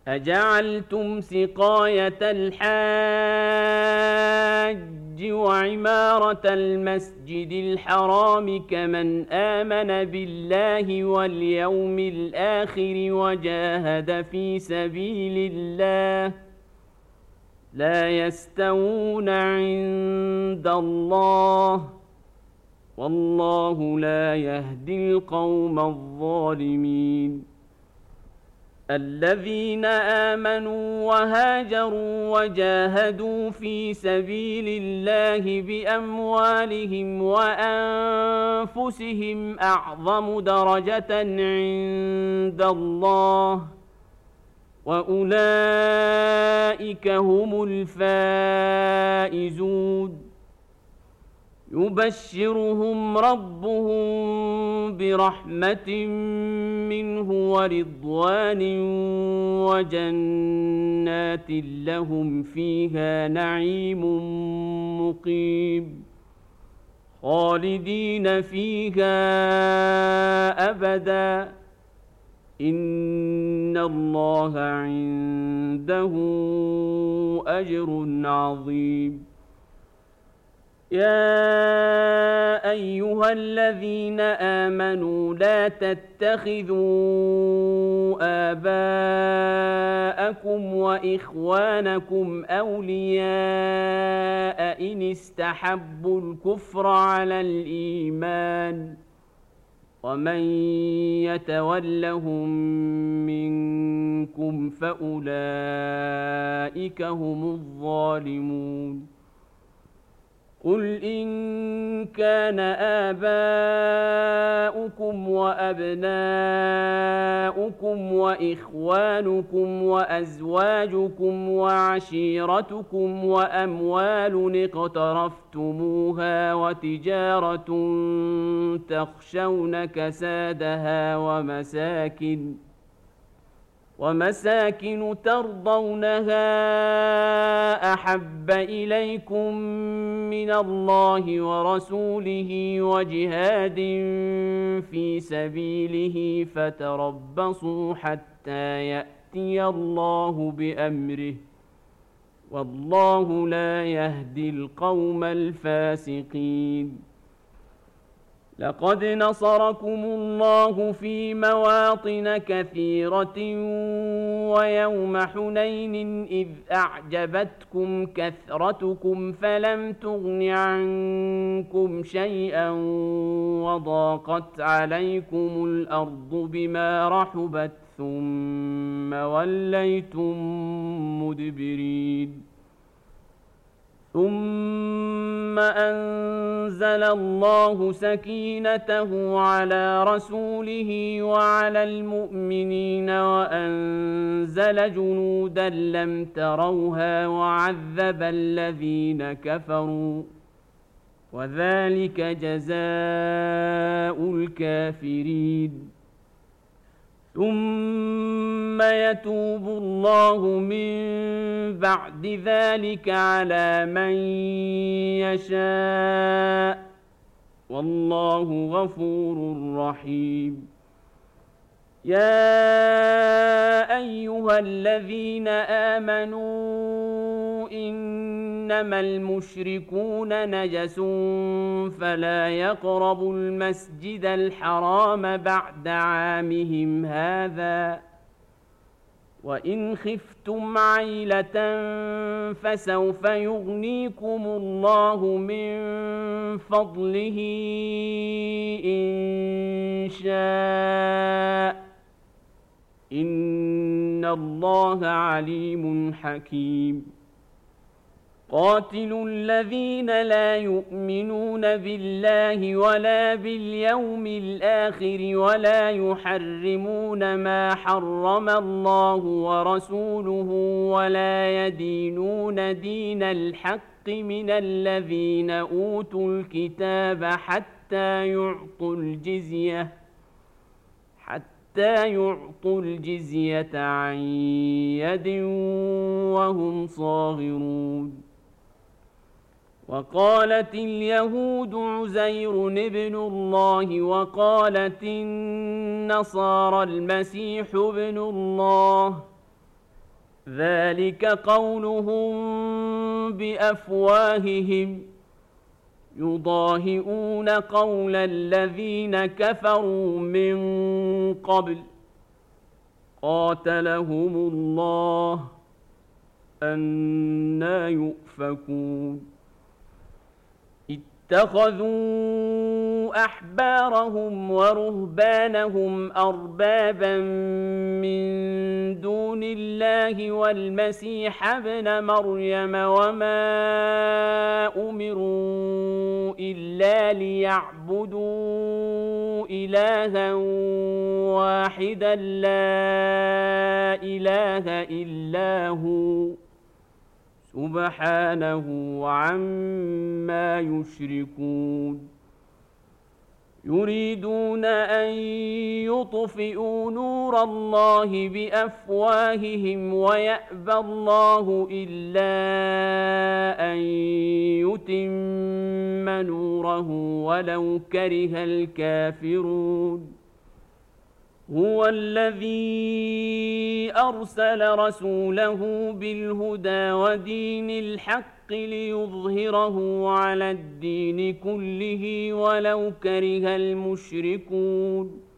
أجعلتم سقاية الحاج وعمارة المسجد الحرام كمن آمن بالله واليوم الآخر وجاهد في سبيل الله لا يستوون عند الله والله لا يهدي القوم الظالمين الذين آمنوا وهاجروا وجاهدوا في سبيل الله بأموالهم وأنفسهم أعظم درجة عند الله وأولئك هم الفائزون يبشرهم ربهم برحمة منه ورضوان وجنات لهم فيها نعيم مقيم خالدين فيها أبدا إن الله عنده أجر عظيم يا أيها الذين آمنوا لا تتخذوا آباءكم وإخوانكم أولياء إن استحبوا الكفر على الإيمان ومن يتولهم منكم فأولئك هم الظالمون قل إن كان آباؤكم وأبناؤكم وإخوانكم وأزواجكم وعشيرتكم وأموال اقترفتموها وتجارة تخشون كسادها ومساكن ترضونها أحب إليكم من الله ورسوله وجهاد في سبيله فتربصوا حتى يأتي الله بأمره والله لا يهدي القوم الفاسقين لقد نصركم الله في مواطن كثيرة ويوم حنين إذ أعجبتكم كثرتكم فلم تغن عنكم شيئا وضاقت عليكم الأرض بما رحبت ثم وليتم مدبرين ثم أنزل الله سكينته على رسوله وعلى المؤمنين وأنزل جنودا لم تروها وعذب الذين كفروا وذلك جزاء الكافرين ثم يتوب الله من بعد ذلك على من يشاء والله غفور رحيم يا أيها الذين آمنوا إنما المشركون نجس فلا يقربوا المسجد الحرام بعد عامهم هذا وإن خفتم عيلة فسوف يغنيكم الله من فضله إن شاء إن الله عليم حكيم قاتلوا الذين لا يؤمنون بالله ولا باليوم الآخر ولا يحرمون ما حرم الله ورسوله ولا يدينون دين الحق من الذين أوتوا الكتاب حتى يعطوا الجزية عن يد وهم صاغرون وقالت اليهود عزير ابن الله وقالت النصارى المسيح ابن الله ذلك قولهم بأفواههم يضاهئون قول الذين كفروا من قبل قاتلهم الله أنى يؤفكون اتخذوا أحبارهم ورهبانهم أربابا من دون الله والمسيح ابن مريم وما أمروا إلا ليعبدوا إلها واحدا لا إله إلا هو سبحانه عما يشركون يريدون أن يطفئوا نور الله بأفواههم ويأبى الله إلا أن يتم نوره ولو كره الكافرون هو الذي أرسل رسوله بالهدى ودين الحق ليظهره على الدين كله ولو كره المشركون